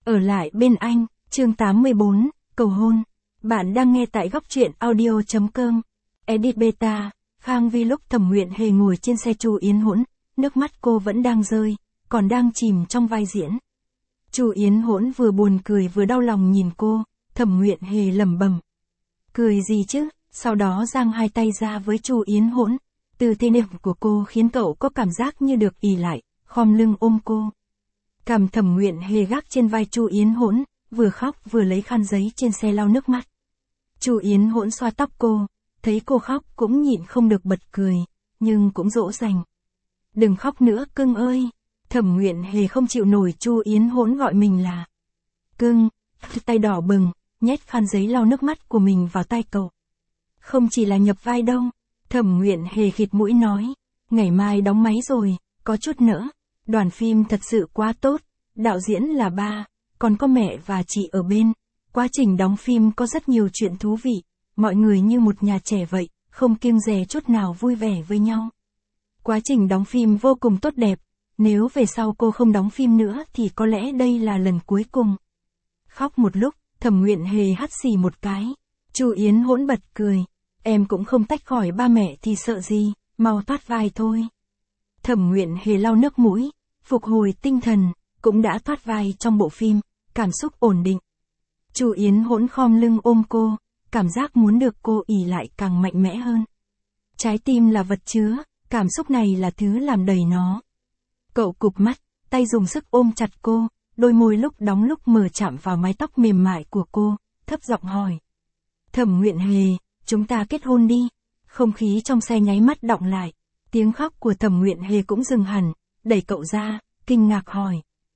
Ở lại bên anh, chương 84, cầu hôn. Bạn đang nghe tại góc truyện audio.com. Edit beta, Khang Vi lúc Thẩm Nguyện Hề ngồi trên xe Chu Yến Hỗn, nước mắt cô vẫn đang rơi, còn đang chìm trong vai diễn. Chu Yến Hỗn vừa buồn cười vừa đau lòng nhìn cô, Thẩm Nguyện Hề lẩm bẩm. Cười gì chứ, sau đó giang hai tay ra với Chu Yến Hỗn. Từ thế niệm của cô khiến cậu có cảm giác như được ì lại, khom lưng ôm cô. Cằm Thẩm Nguyện Hề gác trên vai Chu Yến Hỗn, vừa khóc vừa lấy khăn giấy trên xe lau nước mắt. Chu Yến Hỗn xoa tóc cô, thấy cô khóc cũng nhịn không được bật cười, nhưng cũng dỗ dành. Đừng khóc nữa cưng ơi. Thẩm Nguyện Hề không chịu nổi Chu Yến Hỗn gọi mình là cưng, tay đỏ bừng, nhét khăn giấy lau nước mắt của mình vào tay cậu. Không chỉ là nhập vai đâu, Thẩm Nguyện Hề khịt mũi nói, ngày mai đóng máy rồi, có chút nữa. Đoàn phim thật sự quá tốt, đạo diễn là ba, còn có mẹ và chị ở bên. Quá trình đóng phim có rất nhiều chuyện thú vị, mọi người như một nhà trẻ vậy, không kiêng dè chút nào vui vẻ với nhau. Quá trình đóng phim vô cùng tốt đẹp, nếu về sau cô không đóng phim nữa thì có lẽ đây là lần cuối cùng. Khóc một lúc, Thẩm Nguyện Hề hắt xì một cái. Chu Yến Hỗn bật cười, em cũng không tách khỏi ba mẹ thì sợ gì, mau thoát vai thôi. Thẩm Nguyện Hề lau nước mũi, phục hồi tinh thần, cũng đã thoát vai trong bộ phim, cảm xúc ổn định. Chu Yến Hỗn khom lưng ôm cô, cảm giác muốn được cô ỉ lại càng mạnh mẽ hơn. Trái tim là vật chứa, cảm xúc này là thứ làm đầy nó. Cậu cụp mắt, tay dùng sức ôm chặt cô, đôi môi lúc đóng lúc mở chạm vào mái tóc mềm mại của cô, thấp giọng hỏi. Thẩm Nguyện Hề, chúng ta kết hôn đi. Không khí trong xe nháy mắt đọng lại, tiếng khóc của Thẩm Nguyện Hề cũng dừng hẳn, đẩy cậu ra, kinh ngạc hỏi.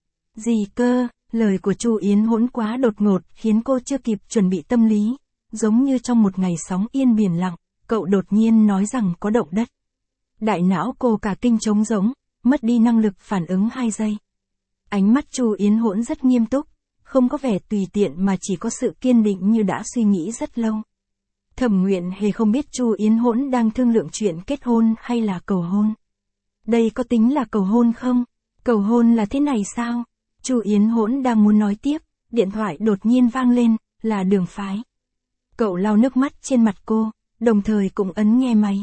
Gì cơ? Lời của Chu Yến Hỗn quá đột ngột khiến cô chưa kịp chuẩn bị tâm lý, giống như trong một ngày sóng yên biển lặng, cậu đột nhiên nói rằng có động đất. Đại não cô cả kinh trống rỗng, mất đi năng lực phản ứng 2 giây. Ánh mắt Chu Yến Hỗn rất nghiêm túc, không có vẻ tùy tiện mà chỉ có sự kiên định như đã suy nghĩ rất lâu. Thẩm Nguyện Hề không biết Chu Yến Hỗn đang thương lượng chuyện kết hôn hay là cầu hôn. Đây có tính là cầu hôn không? Cầu hôn là thế này sao? Chu Yến Hỗn đang muốn nói tiếp, điện thoại đột nhiên vang lên, là Đường Phái. Cậu lau nước mắt trên mặt cô, đồng thời cũng ấn nghe máy.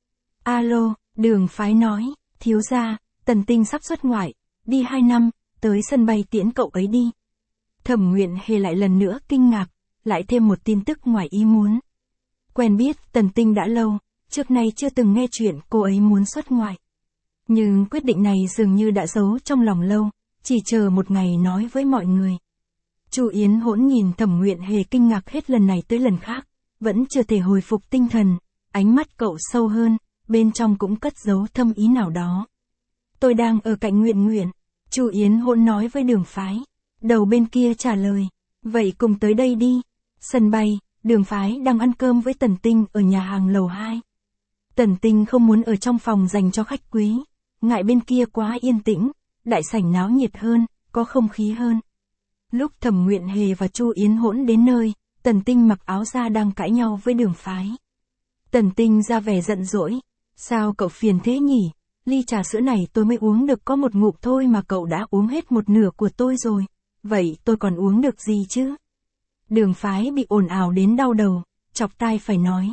Alo, Đường Phái nói, thiếu gia, Tần Tinh sắp xuất ngoại, đi 2 năm, tới sân bay tiễn cậu ấy đi. Thẩm Nguyện Hề lại lần nữa kinh ngạc, lại thêm một tin tức ngoài ý muốn. Quen biết Tần Tinh đã lâu, trước nay chưa từng nghe chuyện cô ấy muốn xuất ngoại. Nhưng quyết định này dường như đã giấu trong lòng lâu, chỉ chờ một ngày nói với mọi người. Chu Yến Hỗn nhìn Thẩm Nguyện Hề kinh ngạc hết lần này tới lần khác, vẫn chưa thể hồi phục tinh thần, ánh mắt cậu sâu hơn, bên trong cũng cất giấu thâm ý nào đó. Tôi đang ở cạnh Nguyện Nguyện, Chu Yến Hỗn nói với Đường Phái. Đầu bên kia trả lời, vậy cùng tới đây đi. Sân bay, Đường Phái đang ăn cơm với Tần Tinh ở nhà hàng lầu 2. Tần Tinh không muốn ở trong phòng dành cho khách quý, ngại bên kia quá yên tĩnh, đại sảnh náo nhiệt hơn, có không khí hơn. Lúc Thẩm Nguyện Hề và Chu Yến Hỗn đến nơi, Tần Tinh mặc áo da đang cãi nhau với Đường Phái. Tần Tinh ra vẻ giận dỗi, sao cậu phiền thế nhỉ? Ly trà sữa này tôi mới uống được có một ngụm thôi mà cậu đã uống hết một nửa của tôi rồi, vậy tôi còn uống được gì chứ? Đường Phái bị ồn ào đến đau đầu, chọc tai phải nói.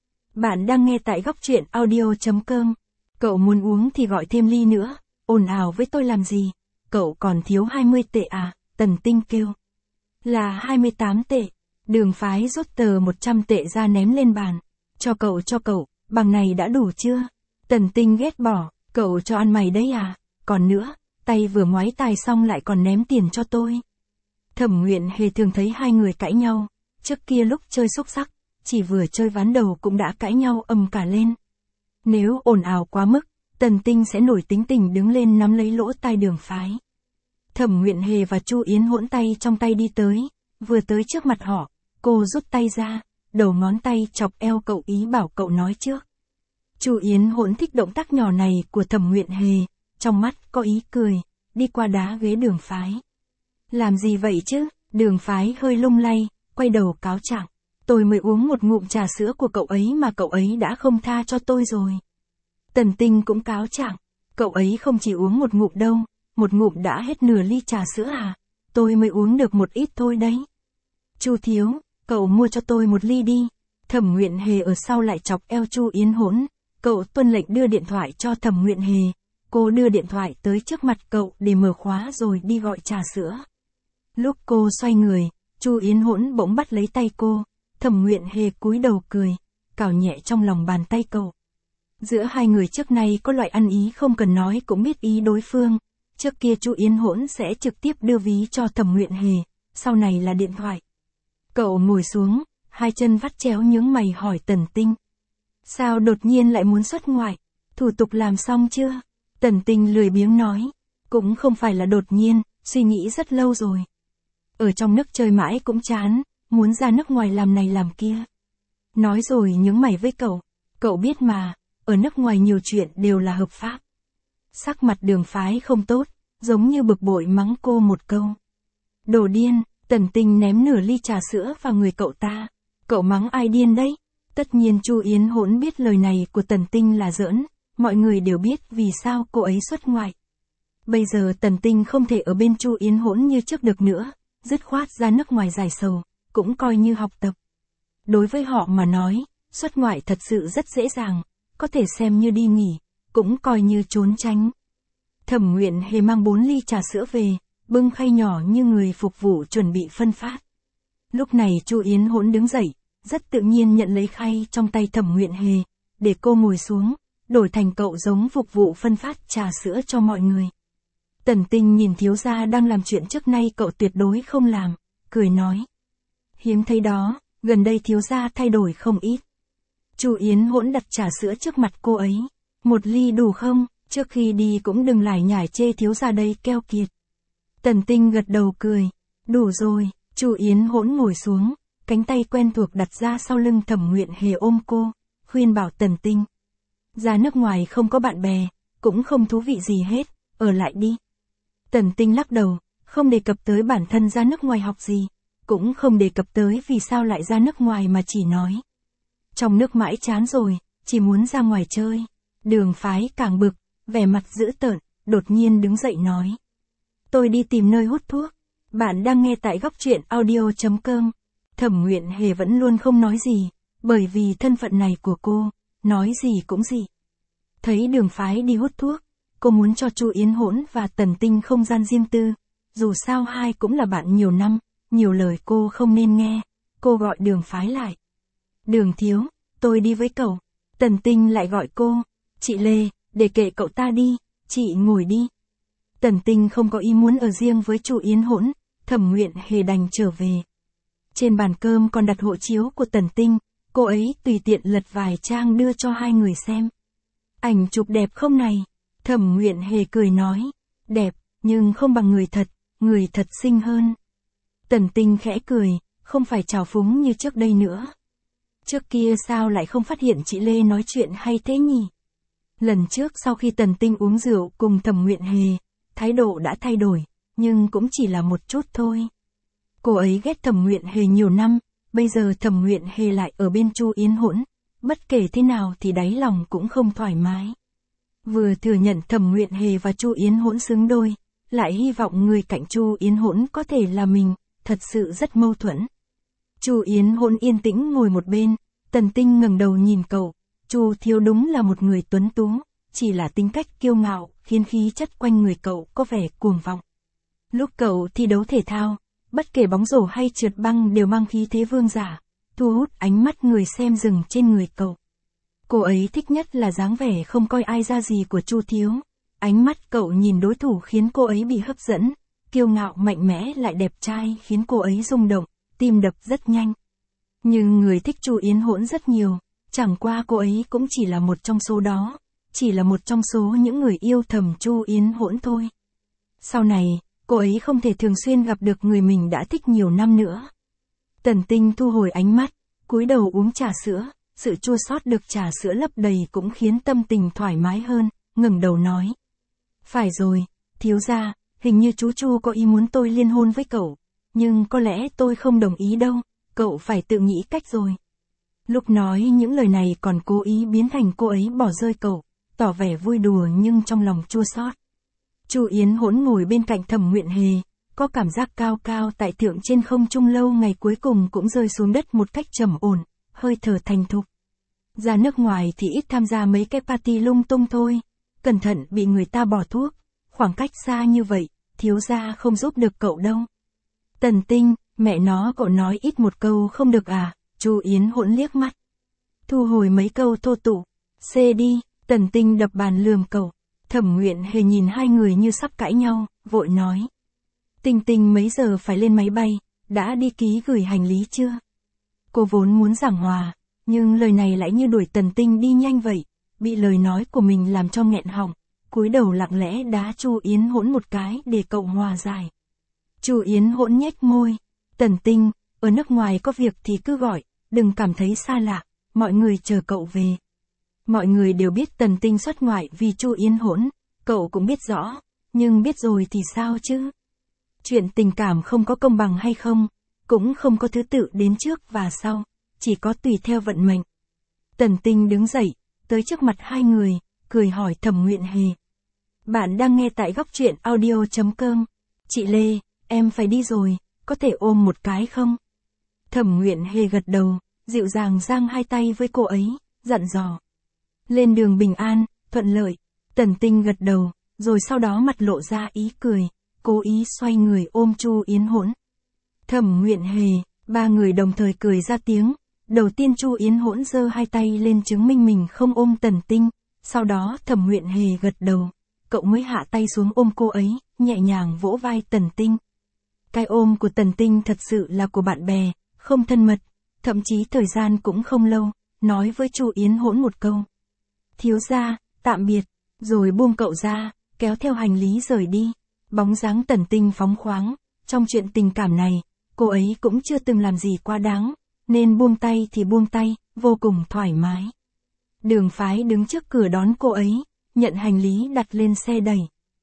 Bạn đang nghe tại góc truyện audio.com. Cậu muốn uống thì gọi thêm ly nữa, ồn ào với tôi làm gì? Cậu còn thiếu 20 tệ à? Tần Tinh kêu. Là 28 tệ. Đường Phái rút tờ 100 tệ ra ném lên bàn. Cho cậu, bằng này đã đủ chưa? Tần Tinh ghét bỏ, cậu cho ăn mày đấy à? Còn nữa, tay vừa ngoáy tai xong lại còn ném tiền cho tôi. Thẩm Nguyện Hề thường thấy hai người cãi nhau, trước kia lúc chơi xúc xắc, chỉ vừa chơi ván đầu cũng đã cãi nhau ầm cả lên. Nếu ồn ào quá mức, Tần Tinh sẽ nổi tính tình đứng lên nắm lấy lỗ tai Đường Phái. Thẩm Nguyện Hề và Chu Yến Hỗn tay trong tay đi tới, vừa tới trước mặt họ, cô rút tay ra, đầu ngón tay chọc eo cậu ý bảo cậu nói trước. Chu Yến Hỗn thích động tác nhỏ này của Thẩm Nguyện Hề, trong mắt có ý cười, đi qua đá ghế Đường Phái. Làm gì vậy chứ? Đường Phái hơi lung lay, quay đầu cáo trạng. Tôi mới uống một ngụm trà sữa của cậu ấy mà cậu ấy đã không tha cho tôi rồi. Tần Tinh cũng cáo trạng. Cậu ấy không chỉ uống một ngụm đâu, một ngụm đã hết nửa ly trà sữa à? tôi mới uống được một ít thôi đấy. Chu thiếu, cậu mua cho tôi một ly đi. Thẩm Nguyện Hề ở sau lại chọc eo Chu Yến Hỗn, cậu tuân lệnh đưa điện thoại cho Thẩm Nguyện Hề. Cô đưa điện thoại tới trước mặt cậu để mở khóa rồi đi gọi trà sữa. Lúc cô xoay người, Chu Yến Hỗn bỗng bắt lấy tay cô, Thẩm Nguyện Hề cúi đầu cười, cào nhẹ trong lòng bàn tay cậu. Giữa hai người trước nay có loại ăn ý không cần nói cũng biết ý đối phương. Trước kia Chu Yến Hỗn sẽ trực tiếp đưa ví cho Thẩm Nguyện Hề, sau này là điện thoại. Cậu ngồi xuống, hai chân vắt chéo nhướng mày hỏi Tần Tinh. Sao đột nhiên lại muốn xuất ngoại? Thủ tục làm xong chưa? Tần Tinh lười biếng nói. Cũng không phải là đột nhiên, suy nghĩ rất lâu rồi. Ở trong nước chơi mãi cũng chán, muốn ra nước ngoài làm này làm kia. Nói rồi nhướng mày với cậu. Cậu biết mà, ở nước ngoài nhiều chuyện đều là hợp pháp. Sắc mặt Đường Phái không tốt, giống như bực bội mắng cô một câu. Đồ điên, Tần Tinh ném nửa ly trà sữa vào người cậu ta. Cậu mắng ai điên đấy? Tất nhiên Chu Yến Hỗn biết lời này của Tần Tinh là giỡn, mọi người đều biết vì sao cô ấy xuất ngoại. Bây giờ Tần Tinh không thể ở bên Chu Yến Hỗn như trước được nữa, dứt khoát ra nước ngoài giải sầu, cũng coi như học tập. Đối với họ mà nói, xuất ngoại thật sự rất dễ dàng, có thể xem như đi nghỉ, cũng coi như trốn tránh. Thẩm Nguyện Hề mang 4 ly trà sữa về, bưng khay nhỏ như người phục vụ chuẩn bị phân phát. Lúc này Chu Yến Hỗn đứng dậy, rất tự nhiên nhận lấy khay trong tay Thẩm Nguyện Hề, để cô ngồi xuống, đổi thành cậu giống phục vụ phân phát trà sữa cho mọi người. Tần Tinh nhìn thiếu gia đang làm chuyện trước nay cậu tuyệt đối không làm, cười nói. Hiếm thấy đó, gần đây thiếu gia thay đổi không ít. Chu Yến Hỗn đặt trà sữa trước mặt cô ấy. Một ly đủ không? Trước khi đi cũng đừng lải nhải chê thiếu gia đây keo kiệt. Tần Tinh gật đầu cười. Đủ rồi. Chu Yến Hỗn ngồi xuống, cánh tay quen thuộc đặt ra sau lưng Thẩm Nguyện Hề ôm cô, khuyên bảo Tần Tinh. Ra nước ngoài không có bạn bè, cũng không thú vị gì hết, ở lại đi. Tần Tinh lắc đầu, không đề cập tới bản thân ra nước ngoài học gì, cũng không đề cập tới vì sao lại ra nước ngoài mà chỉ nói. Trong nước mãi chán rồi, chỉ muốn ra ngoài chơi. Đường Phái càng bực, vẻ mặt dữ tợn, đột nhiên đứng dậy nói. Tôi đi tìm nơi hút thuốc. Bạn đang nghe tại góc truyện audio.com. Thẩm Nguyện Hề vẫn luôn không nói gì, bởi vì thân phận này của cô, nói gì cũng gì. Thấy Đường Phái đi hút thuốc, cô muốn cho Chu Yến Hỗn và Tần Tinh không gian riêng tư, dù sao hai cũng là bạn nhiều năm, nhiều lời cô không nên nghe. Cô gọi Đường Phái lại. Đường thiếu, tôi đi với cậu. Tần Tinh lại gọi cô. Chị Lê, để kệ cậu ta đi, chị ngồi đi. Tần Tinh không có ý muốn ở riêng với Chu Yến Hỗn, Thẩm Nguyện Hề đành trở về. Trên bàn cơm còn đặt hộ chiếu của Tần Tinh, cô ấy tùy tiện lật vài trang đưa cho hai người xem. Ảnh chụp đẹp không này? Thẩm Nguyện Hề cười nói. Đẹp, nhưng không bằng người thật xinh hơn. Tần Tinh khẽ cười, không phải trào phúng như trước đây nữa. Trước kia sao lại không phát hiện chị Lê nói chuyện hay thế nhỉ? Lần trước sau khi Tần Tinh uống rượu cùng Thẩm Nguyện Hề, thái độ đã thay đổi, nhưng cũng chỉ là một chút thôi. Cô ấy ghét Thẩm Nguyện Hề nhiều năm, bây giờ Thẩm Nguyện Hề lại ở bên Chu Yến Hỗn, bất kể thế nào thì đáy lòng cũng không thoải mái. Vừa thừa nhận Thẩm Nguyện Hề và Chu Yến Hỗn xứng đôi, lại hy vọng người cạnh Chu Yến Hỗn có thể là mình, thật sự rất mâu thuẫn. Chu Yến Hỗn yên tĩnh ngồi một bên, Tần Tinh ngẩng đầu nhìn cậu, Chu thiếu đúng là một người tuấn tú, chỉ là tính cách kiêu ngạo, khiến khí chất quanh người cậu có vẻ cuồng vọng. Lúc cậu thi đấu thể thao, bất kể bóng rổ hay trượt băng đều mang khí thế vương giả, thu hút ánh mắt người xem dừng trên người cậu. Cô ấy thích nhất là dáng vẻ không coi ai ra gì của Chu thiếu. Ánh mắt cậu nhìn đối thủ khiến cô ấy bị hấp dẫn, kiêu ngạo mạnh mẽ lại đẹp trai khiến cô ấy rung động, tim đập rất nhanh. Nhưng người thích Chu Yến Hỗn rất nhiều, chẳng qua cô ấy cũng chỉ là một trong số đó, chỉ là một trong số những người yêu thầm Chu Yến Hỗn thôi. Sau này, cô ấy không thể thường xuyên gặp được người mình đã thích nhiều năm nữa. Tần Tinh thu hồi ánh mắt, cúi đầu uống trà sữa, sự chua xót được trà sữa lấp đầy cũng khiến tâm tình thoải mái hơn, ngẩng đầu nói. Phải rồi, thiếu gia, hình như chú Chu có ý muốn tôi liên hôn với cậu, nhưng có lẽ tôi không đồng ý đâu, cậu phải tự nghĩ cách rồi. Lúc nói những lời này còn cố ý biến thành cô ấy bỏ rơi cậu, tỏ vẻ vui đùa nhưng trong lòng chua xót. Chu Yến Hỗn ngồi bên cạnh Thẩm Nguyện Hề, có cảm giác cao cao tại thượng trên không trung lâu ngày cuối cùng cũng rơi xuống đất một cách trầm ổn, hơi thở thành thục. Ra nước ngoài thì ít tham gia mấy cái party lung tung thôi, cẩn thận bị người ta bỏ thuốc, khoảng cách xa như vậy, thiếu gia không giúp được cậu đâu. Tần Tinh, mẹ nó cậu nói ít một câu không được à, Chu Yến Hỗn liếc mắt. Thu hồi mấy câu thô tục, xê đi, Tần Tinh đập bàn lườm cậu. Thẩm Nguyện Hề nhìn hai người như sắp cãi nhau, vội nói. Tinh Tinh mấy giờ phải lên máy bay, đã đi ký gửi hành lý chưa? Cô vốn muốn giảng hòa, nhưng lời này lại như đuổi Tần Tinh đi nhanh vậy, bị lời nói của mình làm cho nghẹn họng, cúi đầu lặng lẽ đá Chu Yến Hỗn một cái để cậu hòa giải. Chu Yến Hỗn nhếch môi, Tần Tinh, ở nước ngoài có việc thì cứ gọi, đừng cảm thấy xa lạ, mọi người chờ cậu về. Mọi người đều biết Tần Tinh xuất ngoại vì Chu Yến Hỗn, cậu cũng biết rõ, nhưng biết rồi thì sao chứ? Chuyện tình cảm không có công bằng hay không, cũng không có thứ tự đến trước và sau, chỉ có tùy theo vận mệnh. Tần Tinh đứng dậy, tới trước mặt hai người, cười hỏi Thẩm Nguyện Hề. Bạn đang nghe tại góc truyện audio.com. Chị Lê, em phải đi rồi, có thể ôm một cái không? Thẩm Nguyện Hề gật đầu, dịu dàng giang hai tay với cô ấy, dặn dò. Lên đường bình an, thuận lợi. Tần Tinh gật đầu, rồi sau đó mặt lộ ra ý cười, cố ý xoay người ôm Chu Yến Hỗn. Thẩm Nguyện Hề, ba người đồng thời cười ra tiếng. Đầu tiên Chu Yến Hỗn giơ hai tay lên chứng minh mình không ôm Tần Tinh, sau đó Thẩm Nguyện Hề gật đầu, cậu mới hạ tay xuống ôm cô ấy, nhẹ nhàng vỗ vai Tần Tinh. Cái ôm của Tần Tinh thật sự là của bạn bè, không thân mật, thậm chí thời gian cũng không lâu, nói với Chu Yến Hỗn một câu. Thiếu gia, tạm biệt, rồi buông cậu ra, kéo theo hành lý rời đi. Bóng dáng Tần Tinh phóng khoáng, trong chuyện tình cảm này, cô ấy cũng chưa từng làm gì quá đáng, nên buông tay thì buông tay, vô cùng thoải mái. Đường Phái đứng trước cửa đón cô ấy, nhận hành lý đặt lên xe đẩy.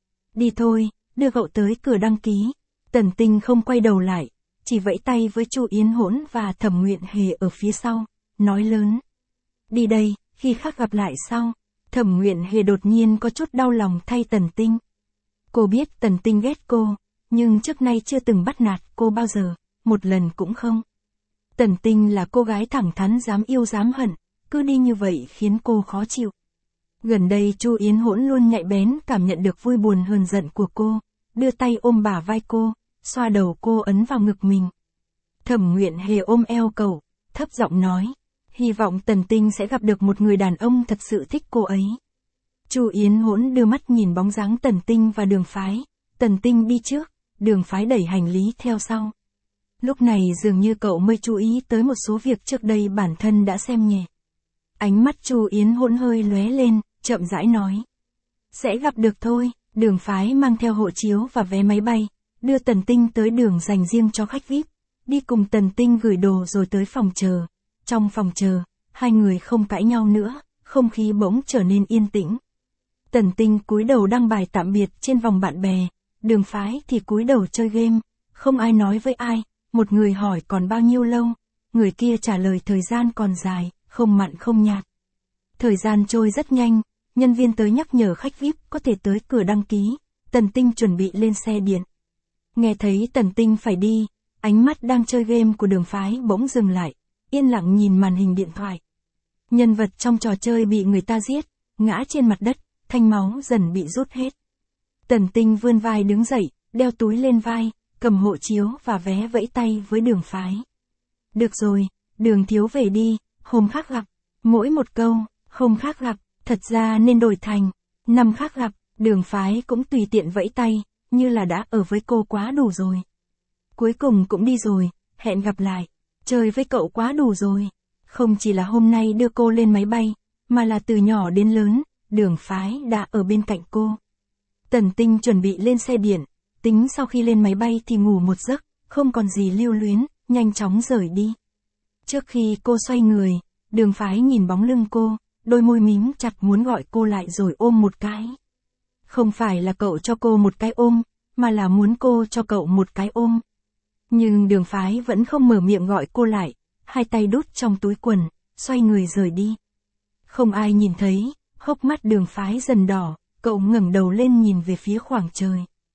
Đi thôi, đưa cậu tới cửa đăng ký. Tần Tinh không quay đầu lại, chỉ vẫy tay với Chu Yến Hỗn và Thẩm Nguyện Hề ở phía sau, nói lớn. Đi đây, khi khác gặp lại sau. Thẩm Nguyện Hề đột nhiên có chút đau lòng thay Tần Tinh. Cô biết Tần Tinh ghét cô, nhưng trước nay chưa từng bắt nạt cô bao giờ, một lần cũng không. Tần Tinh là cô gái thẳng thắn dám yêu dám hận, cứ đi như vậy khiến cô khó chịu. Gần đây Chu Yến Hỗn luôn nhạy bén cảm nhận được vui buồn hờn giận của cô, đưa tay ôm bả vai cô, xoa đầu cô ấn vào ngực mình. Thẩm Nguyện Hề ôm eo cậu, thấp giọng nói, hy vọng Tần Tinh sẽ gặp được một người đàn ông thật sự thích cô ấy. Chu Yến Hỗn đưa mắt nhìn bóng dáng Tần Tinh và Đường Phái, Tần Tinh đi trước, Đường Phái đẩy hành lý theo sau. Lúc này dường như cậu mới chú ý tới một số việc trước đây bản thân đã xem nhẹ. Ánh mắt Chu Yến Hỗn hơi lóe lên, chậm rãi nói. Sẽ gặp được thôi. Đường Phái mang theo hộ chiếu và vé máy bay, đưa Tần Tinh tới đường dành riêng cho khách VIP, đi cùng Tần Tinh gửi đồ rồi tới phòng chờ. Trong phòng chờ, hai người không cãi nhau nữa, không khí bỗng trở nên yên tĩnh. Tần Tinh cúi đầu đăng bài tạm biệt trên vòng bạn bè, Đường Phái thì cúi đầu chơi game, không ai nói với ai, một người hỏi còn bao nhiêu lâu, người kia trả lời thời gian còn dài, không mặn không nhạt. Thời gian trôi rất nhanh, nhân viên tới nhắc nhở khách VIP có thể tới cửa đăng ký, Tần Tinh chuẩn bị lên xe điện. Nghe thấy Tần Tinh phải đi, ánh mắt đang chơi game của Đường Phái bỗng dừng lại, yên lặng nhìn màn hình điện thoại. Nhân vật trong trò chơi bị người ta giết, ngã trên mặt đất, thanh máu dần bị rút hết. Tần Tinh vươn vai đứng dậy, đeo túi lên vai, cầm hộ chiếu và vé vẫy tay với Đường Phái. Được rồi, Đường thiếu về đi, hôm khác gặp. Mỗi một câu, hôm khác gặp, thật ra nên đổi thành, năm khác gặp, Đường Phái cũng tùy tiện vẫy tay, như là đã ở với cô quá đủ rồi. Cuối cùng cũng đi rồi, hẹn gặp lại, chơi với cậu quá đủ rồi. Không chỉ là hôm nay đưa cô lên máy bay, mà là từ nhỏ đến lớn, Đường Phái đã ở bên cạnh cô. Tần Tinh chuẩn bị lên xe điện, tính sau khi lên máy bay thì ngủ một giấc, không còn gì lưu luyến, nhanh chóng rời đi. Trước khi cô xoay người, Đường Phái nhìn bóng lưng cô, đôi môi mím chặt muốn gọi cô lại rồi ôm một cái. Không phải là cậu cho cô một cái ôm, mà là muốn cô cho cậu một cái ôm. Nhưng Đường Phái vẫn không mở miệng gọi cô lại, hai tay đút trong túi quần, xoay người rời đi. Không ai nhìn thấy, hốc mắt Đường Phái dần đỏ, cậu ngẩng đầu lên nhìn về phía khoảng trời.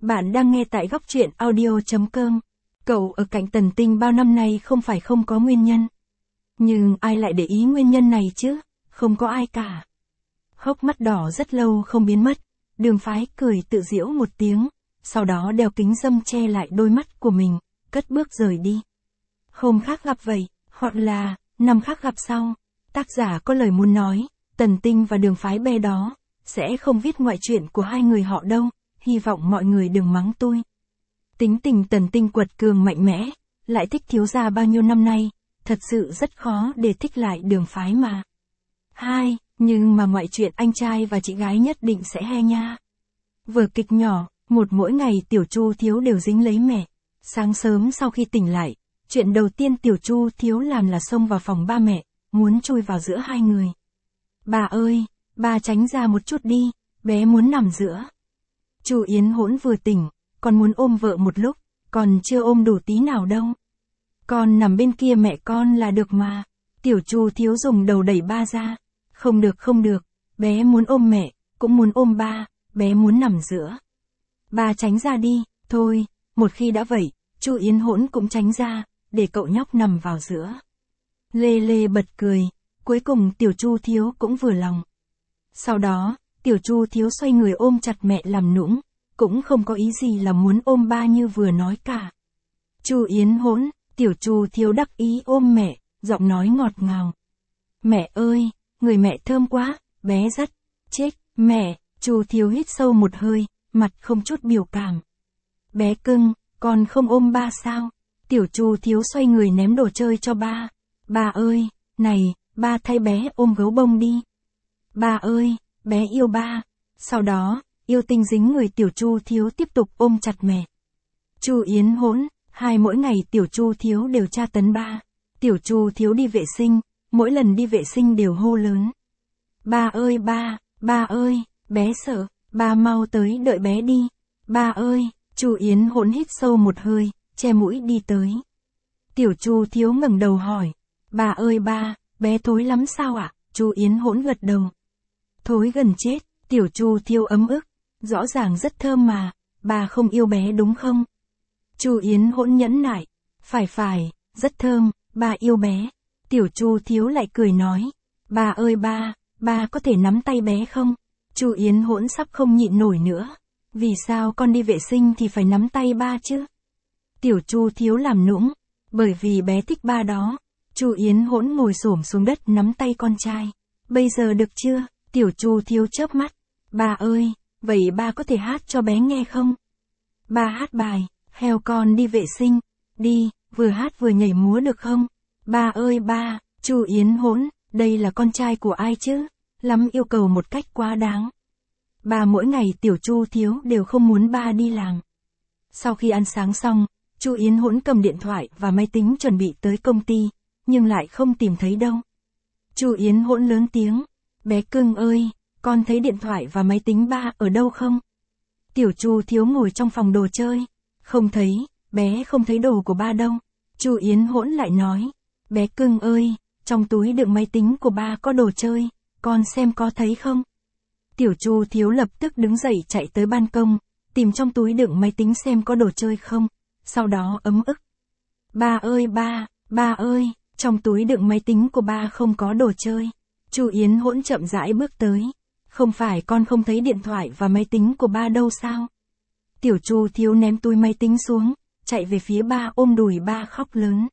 Bạn đang nghe tại góc truyện audio.com. Cậu ở cạnh Tần Tinh bao năm nay không phải không có nguyên nhân. Nhưng ai lại để ý nguyên nhân này chứ? Không có ai cả. Hốc mắt đỏ rất lâu không biến mất. Đường Phái cười tự giễu một tiếng. Sau đó đeo kính râm che lại đôi mắt của mình. Cất bước rời đi. Hôm khác gặp vậy. Hoặc là, năm khác gặp sau. Tác giả có lời muốn nói. Tần Tinh và Đường Phái bé đó sẽ không viết ngoại truyện của hai người họ đâu. Hy vọng mọi người đừng mắng tôi. Tính tình Tần Tinh quật cường mạnh mẽ, lại thích thiếu gia bao nhiêu năm nay, thật sự rất khó để thích lại Đường Phái mà. Nhưng mà ngoại truyện anh trai và chị gái nhất định sẽ he nha. Vở kịch nhỏ, mỗi ngày Tiểu Chu Thiếu đều dính lấy mẹ. Sáng sớm sau khi tỉnh lại, chuyện đầu tiên Tiểu Chu Thiếu làm là xông vào phòng ba mẹ, muốn chui vào giữa hai người. Bà ơi, bà tránh ra một chút đi, bé muốn nằm giữa. Chu Yến Hỗn vừa tỉnh, còn muốn ôm vợ một lúc, còn chưa ôm đủ tí nào đâu. Con nằm bên kia mẹ con là được mà. Tiểu Chu Thiếu dùng đầu đẩy ba ra. Không được, bé muốn ôm mẹ, cũng muốn ôm ba, bé muốn nằm giữa. Ba tránh ra đi, thôi, một khi đã vậy, Chu Yến Hỗn cũng tránh ra, để cậu nhóc nằm vào giữa. Lê Lê bật cười, cuối cùng Tiểu Chu Thiếu cũng vừa lòng. Sau đó, Tiểu Chu Thiếu xoay người ôm chặt mẹ làm nũng, cũng không có ý gì là muốn ôm ba như vừa nói cả. Chu Yến Hỗn, Tiểu Chu Thiếu đắc ý ôm mẹ, giọng nói ngọt ngào. Mẹ ơi, người mẹ thơm quá, bé rất, chích, mẹ, Chu Thiếu hít sâu một hơi, mặt không chút biểu cảm. Bé cưng, con không ôm ba sao? Tiểu Chu Thiếu xoay người ném đồ chơi cho ba. Ba ơi, này, ba thay bé ôm gấu bông đi. Ba ơi, bé yêu ba. Sau đó, yêu tinh dính người Tiểu Chu Thiếu tiếp tục ôm chặt mẹ. Chu Yến Hỗn, mỗi ngày Tiểu Chu Thiếu đều tra tấn ba. Tiểu Chu Thiếu đi vệ sinh, mỗi lần đi vệ sinh đều hô lớn. Ba ơi ba ơi, bé sợ, ba mau tới đợi bé đi. Ba ơi, Chu Yến Hỗn hít sâu một hơi, che mũi đi tới. Tiểu Chu Thiếu ngẩng đầu hỏi. Ba ơi ba, bé thối lắm sao ạ? Chu Yến Hỗn gật đầu. Thối gần chết, Tiểu Chu Thiếu ấm ức. Rõ ràng rất thơm mà, bà không yêu bé đúng không? Chu Yến Hỗn nhẫn nại. Phải, rất thơm, bà yêu bé. Tiểu Chu Thiếu lại cười nói. Ba ơi ba có thể nắm tay bé không? Chu Yến Hỗn sắp không nhịn nổi nữa. Vì sao con đi vệ sinh thì phải nắm tay ba chứ? Tiểu Chu Thiếu làm nũng. Bởi vì bé thích ba đó. Chu Yến Hỗn ngồi xổm xuống đất nắm tay con trai. Bây giờ được chưa? Tiểu Chu Thiếu chớp mắt. Ba ơi, vậy ba có thể hát cho bé nghe không? Ba hát bài, heo con đi vệ sinh. Đi, vừa hát vừa nhảy múa được không? Ba ơi ba, Chu Yến Hỗn, đây là con trai của ai chứ? Lắm yêu cầu một cách quá đáng. Ba mỗi ngày Tiểu Chu Thiếu đều không muốn ba đi làm. Sau khi ăn sáng xong, Chu Yến Hỗn cầm điện thoại và máy tính chuẩn bị tới công ty, nhưng lại không tìm thấy đâu. Chu Yến Hỗn lớn tiếng. Bé cưng ơi, con thấy điện thoại và máy tính ba ở đâu không? Tiểu Chu Thiếu ngồi trong phòng đồ chơi. Không thấy, bé không thấy đồ của ba đâu. Chu Yến Hỗn lại nói. Bé cưng ơi, trong túi đựng máy tính của ba có đồ chơi, con xem có thấy không? Tiểu Chu Thiếu lập tức đứng dậy chạy tới ban công, tìm trong túi đựng máy tính xem có đồ chơi không, sau đó ấm ức. Ba ơi ba ơi, trong túi đựng máy tính của ba không có đồ chơi. Chu Yến Hỗn chậm rãi bước tới. Không phải con không thấy điện thoại và máy tính của ba đâu sao? Tiểu Chu Thiếu ném túi máy tính xuống, chạy về phía ba ôm đùi ba khóc lớn.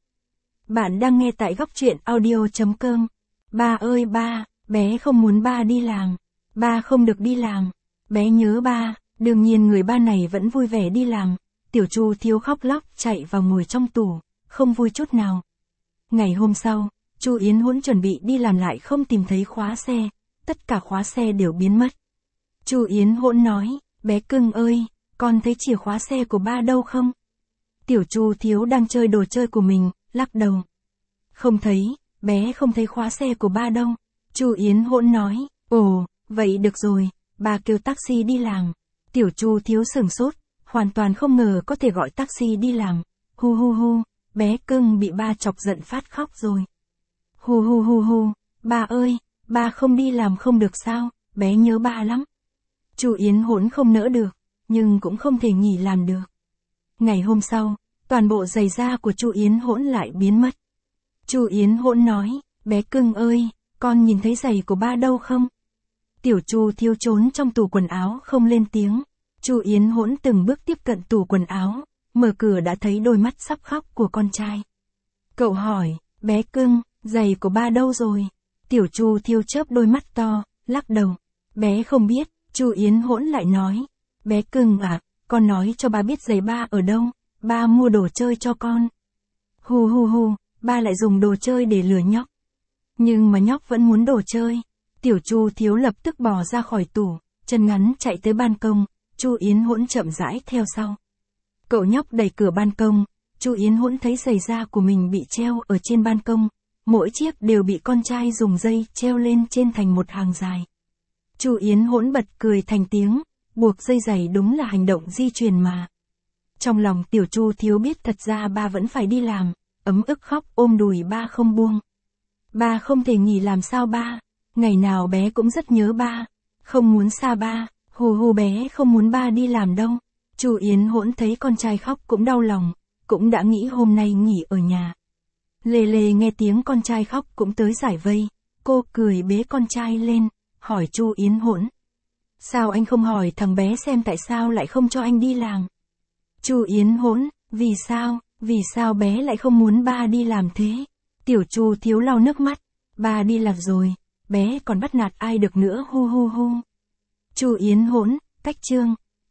Bạn đang nghe tại góc truyện audio.com. Ba ơi ba, bé không muốn ba đi làm. Ba không được đi làm. Bé nhớ ba, đương nhiên người ba này vẫn vui vẻ đi làm. Tiểu Chu Thiếu khóc lóc chạy vào ngồi trong tủ, không vui chút nào. Ngày hôm sau, Chu Yến Hỗn chuẩn bị đi làm lại không tìm thấy khóa xe, tất cả khóa xe đều biến mất. Chu Yến Hỗn nói, bé cưng ơi, con thấy chìa khóa xe của ba đâu không? Tiểu Chu Thiếu đang chơi đồ chơi của mình, lắc đầu. Không thấy, bé không thấy khóa xe của ba đâu. Chu Yến Hỗn nói, ồ, vậy được rồi, ba kêu taxi đi làm. Tiểu Chu Thiếu sửng sốt, hoàn toàn không ngờ có thể gọi taxi đi làm. Hu, bé cưng bị ba chọc giận phát khóc rồi. Hu, ba ơi, ba không đi làm không được sao, bé nhớ ba lắm. Chu Yến Hỗn không nỡ được, nhưng cũng không thể nghỉ làm được. Ngày hôm sau, toàn bộ giày da của Chu Yến Hỗn lại biến mất. Chu Yến Hỗn nói, bé cưng ơi, con nhìn thấy giày của ba đâu không? Tiểu Chu Thiếu trốn trong tủ quần áo không lên tiếng. Chu Yến Hỗn từng bước tiếp cận tủ quần áo, mở cửa đã thấy đôi mắt sắp khóc của con trai. Cậu hỏi, bé cưng, giày của ba đâu rồi? Tiểu Chu Thiếu chớp đôi mắt to, lắc đầu. Bé không biết. Chu Yến Hỗn lại nói, bé cưng à, con nói cho ba biết giày ba ở đâu, ba mua đồ chơi cho con. Hu hu hu, ba lại dùng đồ chơi để lừa nhóc. Nhưng mà nhóc vẫn muốn đồ chơi. Tiểu Chu Thiếu lập tức bò ra khỏi tủ, chân ngắn chạy tới ban công, Chu Yến Hỗn chậm rãi theo sau. Cậu nhóc đẩy cửa ban công, Chu Yến Hỗn thấy giày da của mình bị treo ở trên ban công, mỗi chiếc đều bị con trai dùng dây treo lên trên thành một hàng dài. Chu Yến Hỗn bật cười thành tiếng, buộc dây giày đúng là hành động di truyền mà. Trong lòng Tiểu Chu Thiếu biết thật ra ba vẫn phải đi làm, ấm ức khóc ôm đùi ba không buông. Ba không thể nghỉ làm sao ba, ngày nào bé cũng rất nhớ ba, không muốn xa ba, hù hù bé không muốn ba đi làm đâu. Chu Yến Hỗn thấy con trai khóc cũng đau lòng, cũng đã nghĩ hôm nay nghỉ ở nhà. Lê Lê nghe tiếng con trai khóc cũng tới giải vây, cô cười bế con trai lên, hỏi Chu Yến Hỗn. Sao anh không hỏi thằng bé xem tại sao lại không cho anh đi làm? Chu Yến Hỗn, vì sao bé lại không muốn ba đi làm thế? Tiểu Chu Thiếu lau nước mắt, ba đi làm rồi, bé còn bắt nạt ai được nữa hu hu hu. Chu Yến Hỗn, cách chương.